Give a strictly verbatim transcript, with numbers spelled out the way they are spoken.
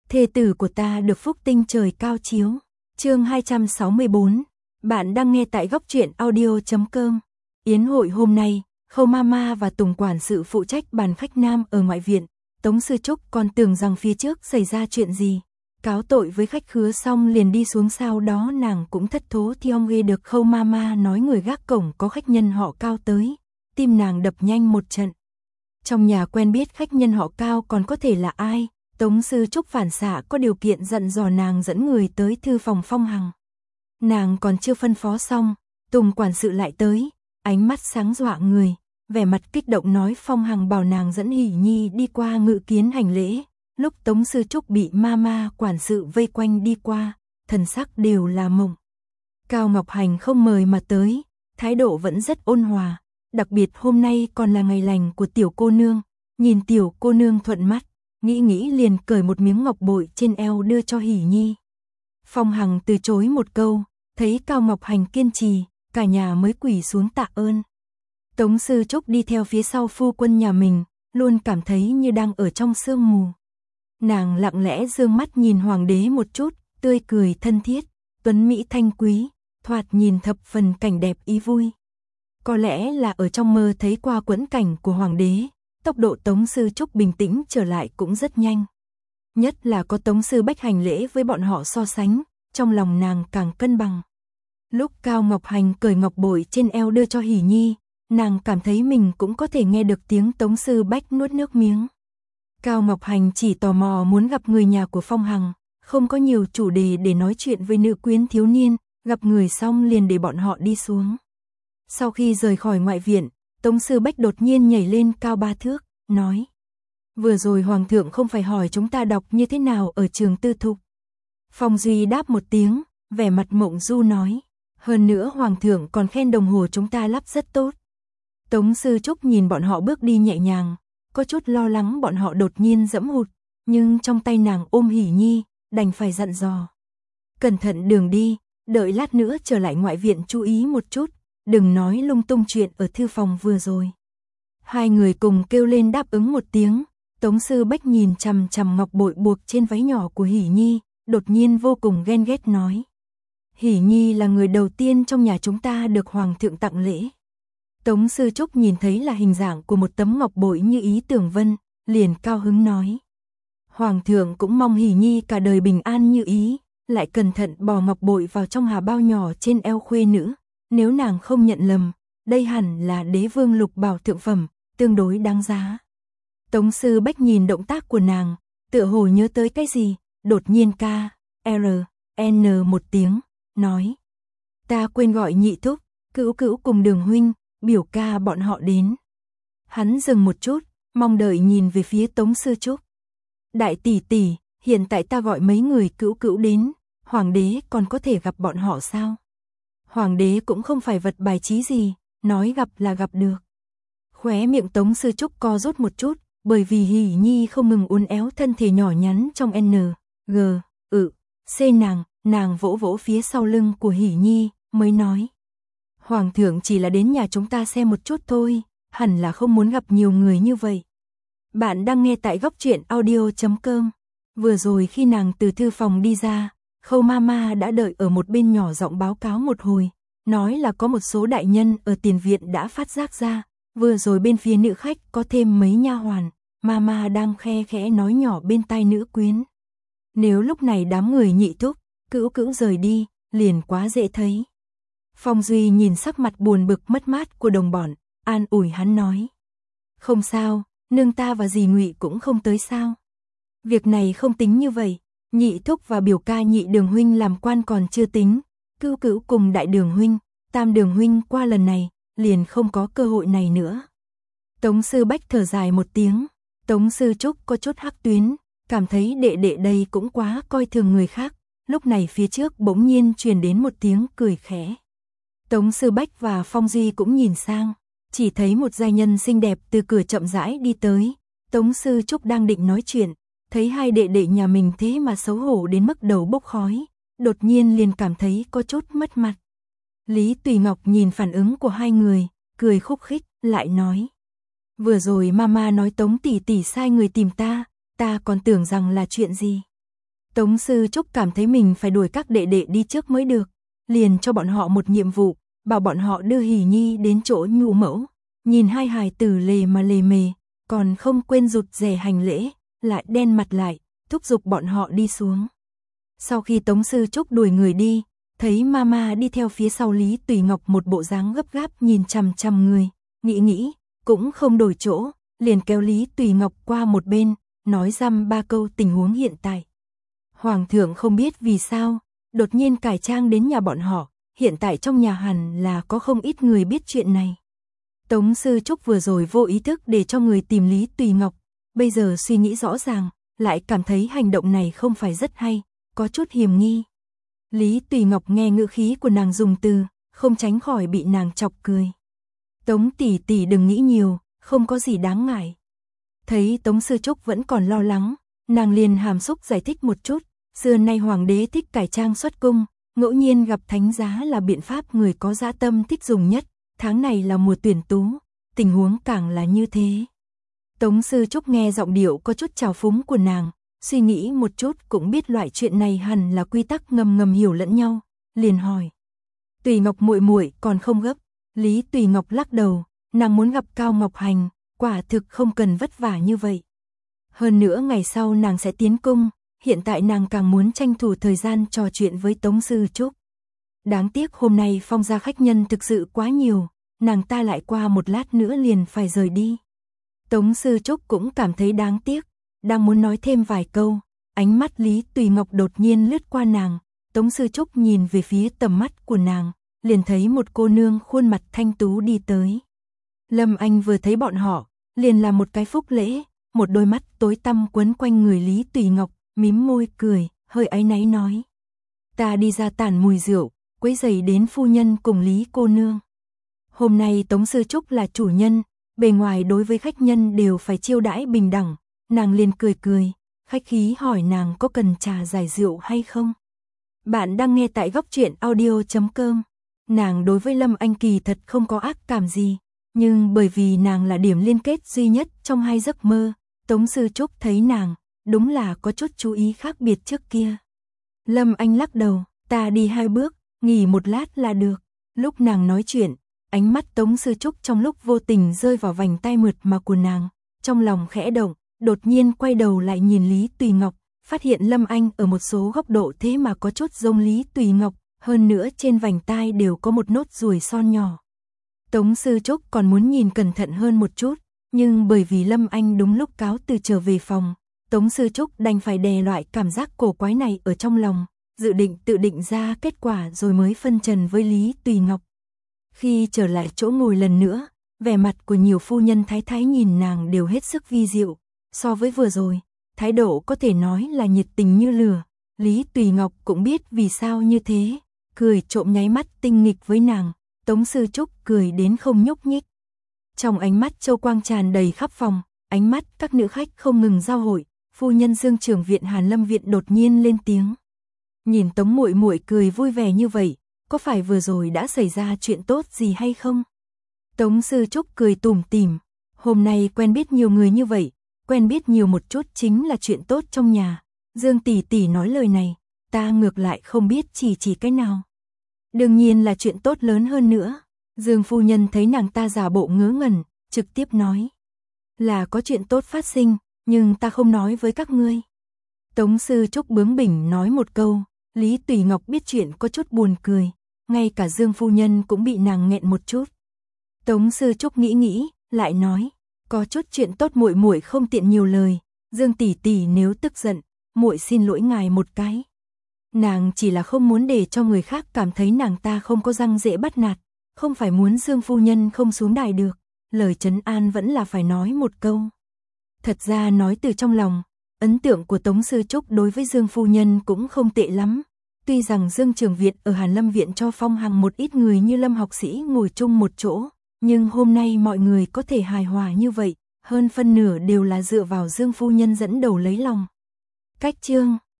thê tử của ta được phúc tinh trời cao chiếu. Chương hai trăm sáu mươi bốn. Bạn đang nghe tại góc truyện audio chấm com. Yến hội hôm nay, Khâu Mama và Tùng quản sự phụ trách bàn khách nam ở ngoại viện. Tống Sư Trúc còn tưởng rằng phía trước xảy ra chuyện gì, cáo tội với khách khứa xong liền đi xuống, sau đó nàng cũng thất thố thì ông nghe được Khâu Mama nói người gác cổng có khách nhân họ Cao tới, tim nàng đập nhanh một trận. Trong nhà quen biết khách nhân họ Cao còn có thể là ai? Tống Sư Trúc phản xạ có điều kiện dặn dò nàng dẫn người tới thư phòng Phong Hằng. Nàng còn chưa phân phó xong, Tùng quản sự lại tới, ánh mắt sáng dọa người, vẻ mặt kích động nói Phong Hằng bảo nàng dẫn Hỷ Nhi đi qua ngự kiến hành lễ. Lúc Tống Sư Trúc bị Mama quản sự vây quanh đi qua, thần sắc đều là mộng. Cao Ngọc Hành không mời mà tới, thái độ vẫn rất ôn hòa, đặc biệt hôm nay còn là ngày lành của tiểu cô nương, nhìn tiểu cô nương thuận mắt, nghĩ nghĩ liền cởi một miếng ngọc bội trên eo đưa cho Hỷ Nhi. Phong Hằng từ chối một câu, thấy Cao Ngọc Hành kiên trì, cả nhà mới quỳ xuống tạ ơn. Tống Sư Trúc đi theo phía sau phu quân nhà mình, luôn cảm thấy như đang ở trong sương mù. Nàng lặng lẽ dương mắt nhìn hoàng đế một chút, tươi cười thân thiết, tuấn mỹ thanh quý, thoạt nhìn thập phần cảnh đẹp ý vui. Có lẽ là ở trong mơ thấy qua quẫn cảnh của hoàng đế, tốc độ Tống Sư Trúc bình tĩnh trở lại cũng rất nhanh. Nhất là có Tống Sư Bách hành lễ với bọn họ so sánh, trong lòng nàng càng cân bằng. Lúc Cao Ngọc Hành cởi ngọc bội trên eo đưa cho Hỷ Nhi, nàng cảm thấy mình cũng có thể nghe được tiếng Tống Sư Bách nuốt nước miếng. Cao Ngọc Hành chỉ tò mò muốn gặp người nhà của Phong Hằng, không có nhiều chủ đề để nói chuyện với nữ quyến thiếu niên, gặp người xong liền để bọn họ đi xuống. Sau khi rời khỏi ngoại viện, Tống Sư Bách đột nhiên nhảy lên cao ba thước, nói: vừa rồi Hoàng thượng không phải hỏi chúng ta đọc như thế nào ở trường tư thục. Phong Duy đáp một tiếng, vẻ mặt mộng du nói: hơn nữa Hoàng thượng còn khen đồng hồ chúng ta lắp rất tốt. Tống Sư Trúc nhìn bọn họ bước đi nhẹ nhàng, có chút lo lắng bọn họ đột nhiên dẫm hụt, nhưng trong tay nàng ôm Hỷ Nhi, đành phải dặn dò: cẩn thận đường đi, đợi lát nữa trở lại ngoại viện chú ý một chút, đừng nói lung tung chuyện ở thư phòng vừa rồi. Hai người cùng kêu lên đáp ứng một tiếng. Tống Sư Bách nhìn chằm chằm ngọc bội buộc trên váy nhỏ của Hỷ Nhi, đột nhiên vô cùng ghen ghét nói: Hỷ Nhi là người đầu tiên trong nhà chúng ta được Hoàng thượng tặng lễ. Tống Sư Trúc nhìn thấy là hình dạng của một tấm ngọc bội như ý tưởng vân, liền cao hứng nói: Hoàng thượng cũng mong Hỷ Nhi cả đời bình an như ý, lại cẩn thận bỏ ngọc bội vào trong hà bao nhỏ trên eo khuê nữ. Nếu nàng không nhận lầm, đây hẳn là đế vương lục bảo thượng phẩm, tương đối đáng giá. Tống Sư Bách nhìn động tác của nàng, tựa hồ nhớ tới cái gì, đột nhiên ca, R, N một tiếng, nói: ta quên gọi nhị thúc, Cữu Cữu cùng Đường huynh, biểu ca bọn họ đến. Hắn dừng một chút, mong đợi nhìn về phía Tống Sư Trúc. Đại tỷ tỷ, hiện tại ta gọi mấy người Cữu Cữu đến, Hoàng đế còn có thể gặp bọn họ sao? Hoàng đế cũng không phải vật bài trí gì, nói gặp là gặp được. Khóe miệng Tống Sư Trúc co rút một chút, bởi vì Hỷ Nhi không ngừng uốn éo thân thể nhỏ nhắn trong N, G, ự, C nàng, nàng vỗ vỗ phía sau lưng của Hỷ Nhi, mới nói: Hoàng thượng chỉ là đến nhà chúng ta xem một chút thôi, hẳn là không muốn gặp nhiều người như vậy. Bạn đang nghe tại góc truyện audio chấm com. Vừa rồi khi nàng từ thư phòng đi ra, Khâu Mama đã đợi ở một bên nhỏ giọng báo cáo một hồi, nói là có một số đại nhân ở tiền viện đã phát giác ra, vừa rồi bên phía nữ khách có thêm mấy nha hoàn, Mama đang khe khẽ nói nhỏ bên tai nữ quyến. Nếu lúc này đám người nhị thúc, Cữu Cữu rời đi, liền quá dễ thấy. Phong Duy nhìn sắc mặt buồn bực mất mát của đồng bọn, an ủi hắn nói: không sao, nương ta và dì Ngụy cũng không tới sao. Việc này không tính như vậy, nhị thúc và biểu ca nhị Đường huynh làm quan còn chưa tính, Cữu Cữu cùng đại Đường huynh, tam Đường huynh qua lần này, liền không có cơ hội này nữa. Tống Sư Bách thở dài một tiếng, Tống Sư Trúc có chút hắc tuyến, cảm thấy đệ đệ đây cũng quá coi thường người khác, lúc này phía trước bỗng nhiên truyền đến một tiếng cười khẽ. Tống Sư Bách và Phong Duy cũng nhìn sang, chỉ thấy một giai nhân xinh đẹp từ cửa chậm rãi đi tới. Tống Sư Trúc đang định nói chuyện, thấy hai đệ đệ nhà mình thế mà xấu hổ đến mức đầu bốc khói, đột nhiên liền cảm thấy có chút mất mặt. Lý Tùy Ngọc nhìn phản ứng của hai người, cười khúc khích, lại nói: vừa rồi Mama nói Tống tỷ tỷ sai người tìm ta, ta còn tưởng rằng là chuyện gì. Tống Sư Trúc cảm thấy mình phải đuổi các đệ đệ đi trước mới được, liền cho bọn họ một nhiệm vụ, bảo bọn họ đưa Hỷ Nhi đến chỗ nhũ mẫu, nhìn hai hài tử lề mà lề mề, còn không quên rụt rè hành lễ, lại đen mặt lại, thúc giục bọn họ đi xuống. Sau khi Tống Sư Trúc đuổi người đi, thấy mama đi theo phía sau Lý Tùy Ngọc một bộ dáng gấp gáp nhìn chằm chằm người, nghĩ nghĩ, cũng không đổi chỗ, liền kéo Lý Tùy Ngọc qua một bên, nói dăm ba câu tình huống hiện tại. Hoàng thượng không biết vì sao, đột nhiên cải trang đến nhà bọn họ, hiện tại trong nhà hẳn là có không ít người biết chuyện này. Tống Sư Trúc vừa rồi vô ý thức để cho người tìm Lý Tùy Ngọc, bây giờ suy nghĩ rõ ràng, lại cảm thấy hành động này không phải rất hay, có chút hiềm nghi. Lý Tùy Ngọc nghe ngữ khí của nàng dùng từ, không tránh khỏi bị nàng chọc cười. Tống tỷ tỷ đừng nghĩ nhiều, không có gì đáng ngại. Thấy Tống Sư Trúc vẫn còn lo lắng, nàng liền hàm xúc giải thích một chút, xưa nay hoàng đế thích cải trang xuất cung, ngẫu nhiên gặp thánh giá là biện pháp người có dã tâm thích dùng nhất, tháng này là mùa tuyển tú, tình huống càng là như thế. Tống Sư Trúc nghe giọng điệu có chút trào phúng của nàng, suy nghĩ một chút cũng biết loại chuyện này hẳn là quy tắc ngầm ngầm hiểu lẫn nhau, liền hỏi. Tùy Ngọc muội muội còn không gấp. Lý Tùy Ngọc lắc đầu, nàng muốn gặp Cao Ngọc Hành, quả thực không cần vất vả như vậy. Hơn nữa ngày sau nàng sẽ tiến cung, hiện tại nàng càng muốn tranh thủ thời gian trò chuyện với Tống Sư Trúc. Đáng tiếc hôm nay Phong gia khách nhân thực sự quá nhiều, nàng ta lại qua một lát nữa liền phải rời đi. Tống Sư Trúc cũng cảm thấy đáng tiếc, đang muốn nói thêm vài câu, ánh mắt Lý Tùy Ngọc đột nhiên lướt qua nàng, Tống Sư Trúc nhìn về phía tầm mắt của nàng, liền thấy một cô nương khuôn mặt thanh tú đi tới. Lâm Anh vừa thấy bọn họ, liền làm một cái phúc lễ, một đôi mắt tối tăm quấn quanh người Lý Tùy Ngọc, mím môi cười, hơi áy náy nói. Ta đi ra tản mùi rượu, quấy rầy đến phu nhân cùng Lý cô nương. Hôm nay Tống Sư Trúc là chủ nhân, bề ngoài đối với khách nhân đều phải chiêu đãi bình đẳng, nàng liền cười cười, khách khí hỏi nàng có cần trà giải rượu hay không. Bạn đang nghe tại góc truyện audio chấm com. Nàng đối với Lâm Anh kỳ thật không có ác cảm gì, nhưng bởi vì nàng là điểm liên kết duy nhất trong hai giấc mơ, Tống Sư Trúc thấy nàng, đúng là có chút chú ý khác biệt trước kia. Lâm Anh lắc đầu, ta đi hai bước, nghỉ một lát là được. Lúc nàng nói chuyện, ánh mắt Tống Sư Trúc trong lúc vô tình rơi vào vành tay mượt mà của nàng, trong lòng khẽ động, đột nhiên quay đầu lại nhìn Lý Tùy Ngọc, phát hiện Lâm Anh ở một số góc độ thế mà có chút giống Lý Tùy Ngọc, hơn nữa trên vành tai đều có một nốt ruồi son nhỏ. Tống Sư Trúc còn muốn nhìn cẩn thận hơn một chút, nhưng bởi vì Lâm Anh đúng lúc cáo từ trở về phòng, Tống Sư Trúc đành phải đè loại cảm giác cổ quái này ở trong lòng, dự định tự định ra kết quả rồi mới phân trần với Lý Tùy Ngọc. Khi trở lại chỗ ngồi lần nữa, vẻ mặt của nhiều phu nhân thái thái nhìn nàng đều hết sức vi diệu, so với vừa rồi, thái độ có thể nói là nhiệt tình như lửa. Lý Tùy Ngọc cũng biết vì sao như thế, cười trộm nháy mắt tinh nghịch với nàng, Tống Sư Trúc cười đến không nhúc nhích. Trong ánh mắt châu quang tràn đầy khắp phòng, ánh mắt các nữ khách không ngừng giao hội, phu nhân Dương trưởng viện Hàn Lâm viện đột nhiên lên tiếng. Nhìn Tống muội muội cười vui vẻ như vậy, có phải vừa rồi đã xảy ra chuyện tốt gì hay không? Tống Sư Trúc cười tủm tỉm, hôm nay quen biết nhiều người như vậy, quen biết nhiều một chút chính là chuyện tốt trong nhà. Dương tỷ tỷ nói lời này, ta ngược lại không biết chỉ chỉ cái nào. Đương nhiên là chuyện tốt lớn hơn nữa. Dương phu nhân thấy nàng ta giả bộ ngớ ngẩn, trực tiếp nói. Là có chuyện tốt phát sinh, nhưng ta không nói với các ngươi. Tống Sư Trúc bướng bỉnh nói một câu, Lý Tùy Ngọc biết chuyện có chút buồn cười, ngay cả Dương phu nhân cũng bị nàng nghẹn một chút. Tống Sư Trúc nghĩ nghĩ, lại nói, có chút chuyện tốt muội muội không tiện nhiều lời, Dương tỷ tỷ nếu tức giận, muội xin lỗi ngài một cái. Nàng chỉ là không muốn để cho người khác cảm thấy nàng ta không có răng dễ bắt nạt, không phải muốn Dương phu nhân không xuống đài được, lời trấn an vẫn là phải nói một câu. Thật ra nói từ trong lòng, ấn tượng của Tống Sư Trúc đối với Dương phu nhân cũng không tệ lắm. Tuy rằng Dương trưởng viện ở Hàn Lâm viện cho phong hằng một ít người như Lâm học sĩ ngồi chung một chỗ, nhưng hôm nay mọi người có thể hài hòa như vậy, hơn phân nửa đều là dựa vào Dương phu nhân dẫn đầu lấy lòng. Cách chương